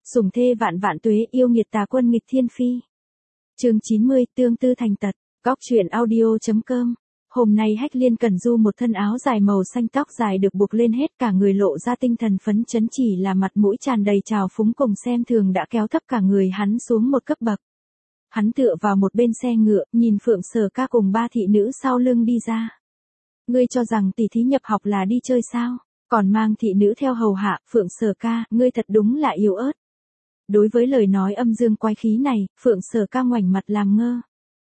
Sủng thê vạn vạn tuế, yêu nghiệt tà quân nghịch thiên phi. Chương 90, tương tư thành tật. Góc truyện audio.com. Hôm nay Hách Liên Cẩn Du một thân áo dài màu xanh, tóc dài được buộc lên hết cả người, lộ ra tinh thần phấn chấn, chỉ là mặt mũi tràn đầy trào phúng cùng xem thường đã kéo thấp cả người hắn xuống một cấp bậc. Hắn tựa vào một bên xe ngựa, nhìn Phượng Sở Ca cùng ba thị nữ sau lưng đi ra. Ngươi cho rằng tỷ thí nhập học là đi chơi sao? Còn mang thị nữ theo hầu hạ. Phượng Sở Ca, ngươi thật đúng là yếu ớt. Đối với lời nói âm dương quái khí này, Phượng Sở Ca ngoảnh mặt làm ngơ.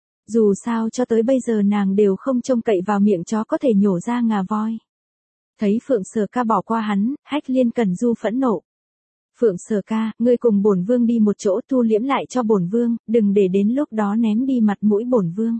Dù sao cho tới bây giờ nàng đều không trông cậy vào miệng chó có thể nhổ ra ngà voi. Thấy Phượng Sở Ca bỏ qua hắn, Hách Liên Cẩn Du phẫn nộ. Phượng Sở Ca, ngươi cùng bổn vương đi một chỗ, thu liễm lại cho bổn vương, đừng để đến lúc đó ném đi mặt mũi bổn vương.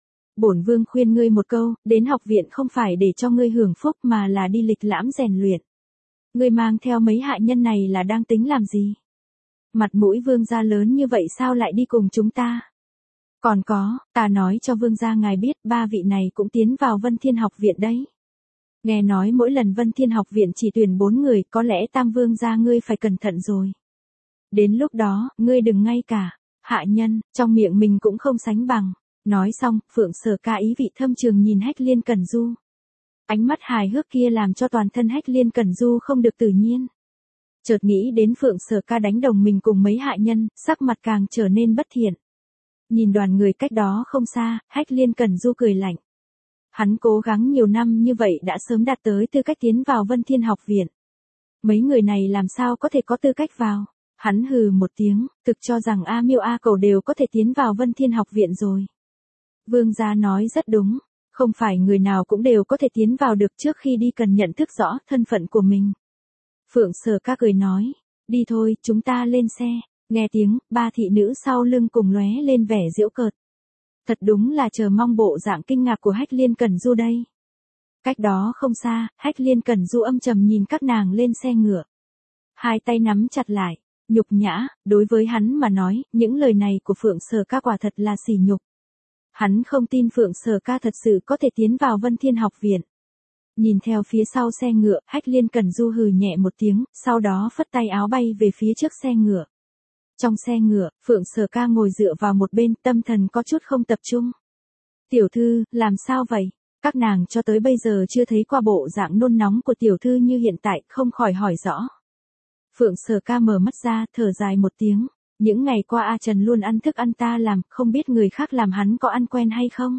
Bổn vương khuyên ngươi một câu, đến học viện không phải để cho ngươi hưởng phúc mà là đi lịch lãm rèn luyện. Ngươi mang theo mấy hạ nhân này là đang tính làm gì? Mặt mũi vương gia lớn như vậy sao lại đi cùng chúng ta? Còn có, ta nói cho vương gia ngài biết, ba vị này cũng tiến vào Vân Thiên học viện đấy. Nghe nói mỗi lần Vân Thiên học viện chỉ tuyển 4 người, có lẽ tam vương gia ngươi phải cẩn thận rồi. Đến lúc đó, ngươi đừng ngay cả hạ nhân, trong miệng mình cũng không sánh bằng. Nói xong, Phượng Sở Ca ý vị thâm trường nhìn Hách Liên Cẩn Du. Ánh mắt hài hước kia làm cho toàn thân Hách Liên Cẩn Du không được tự nhiên. Chợt nghĩ đến Phượng Sở Ca đánh đồng mình cùng mấy hạ nhân, sắc mặt càng trở nên bất thiện. Nhìn đoàn người cách đó không xa, Hách Liên Cẩn Du cười lạnh. Hắn cố gắng nhiều năm như vậy đã sớm đạt tới tư cách tiến vào Vân Thiên học viện. Mấy người này làm sao có thể có tư cách vào? Hắn hừ một tiếng, thực cho rằng A Miêu A Cầu đều có thể tiến vào Vân Thiên học viện rồi. Vương gia nói rất đúng, không phải người nào cũng đều có thể tiến vào được, trước khi đi cần nhận thức rõ thân phận của mình. Phượng Sở Ca cười nói, đi thôi, chúng ta lên xe. Nghe tiếng, ba thị nữ sau lưng cùng lóe lên vẻ giễu cợt. Thật đúng là chờ mong bộ dạng kinh ngạc của Hách Liên Cẩn Du đây. Cách đó không xa, Hách Liên Cẩn Du âm trầm nhìn các nàng lên xe ngựa. Hai tay nắm chặt lại, nhục nhã, đối với hắn mà nói, những lời này của Phượng Sở Ca quả thật là sỉ nhục. Hắn không tin Phượng Sở Ca thật sự có thể tiến vào Vân Thiên học viện. Nhìn theo phía sau xe ngựa, Hách Liên Cẩn Du hừ nhẹ một tiếng, sau đó phất tay áo bay về phía trước xe ngựa. Trong xe ngựa, Phượng Sở Ca ngồi dựa vào một bên, tâm thần có chút không tập trung. Tiểu thư, làm sao vậy? Các nàng cho tới bây giờ chưa thấy qua bộ dạng nôn nóng của tiểu thư như hiện tại, không khỏi hỏi rõ. Phượng Sở Ca mở mắt ra, thở dài một tiếng. Những ngày qua A Trần luôn ăn thức ăn ta làm, không biết người khác làm hắn có ăn quen hay không?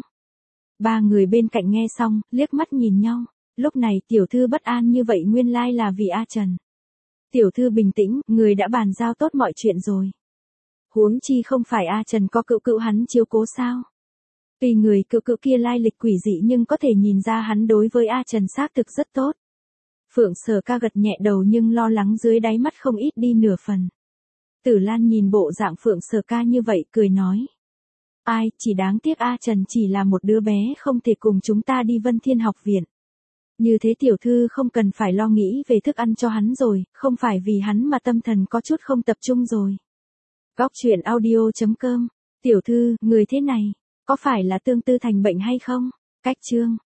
Ba người bên cạnh nghe xong, liếc mắt nhìn nhau. Lúc này tiểu thư bất an như vậy nguyên lai là vì A Trần. Tiểu thư bình tĩnh, người đã bàn giao tốt mọi chuyện rồi. Huống chi không phải A Trần có cữu cữu hắn chiếu cố sao? Tuy người cữu cữu kia lai lịch quỷ dị nhưng có thể nhìn ra hắn đối với A Trần xác thực rất tốt. Phượng Sở Ca gật nhẹ đầu nhưng lo lắng dưới đáy mắt không ít đi nửa phần. Tử Lan nhìn bộ dạng Phượng Sở Ca như vậy, cười nói. Ai, chỉ đáng tiếc A Trần chỉ là một đứa bé không thể cùng chúng ta đi Vân Thiên học viện. Như thế tiểu thư không cần phải lo nghĩ về thức ăn cho hắn rồi, không phải vì hắn mà tâm thần có chút không tập trung rồi. Góc truyện audio.com. Tiểu thư, người thế này, có phải là tương tư thành bệnh hay không? Cách chương.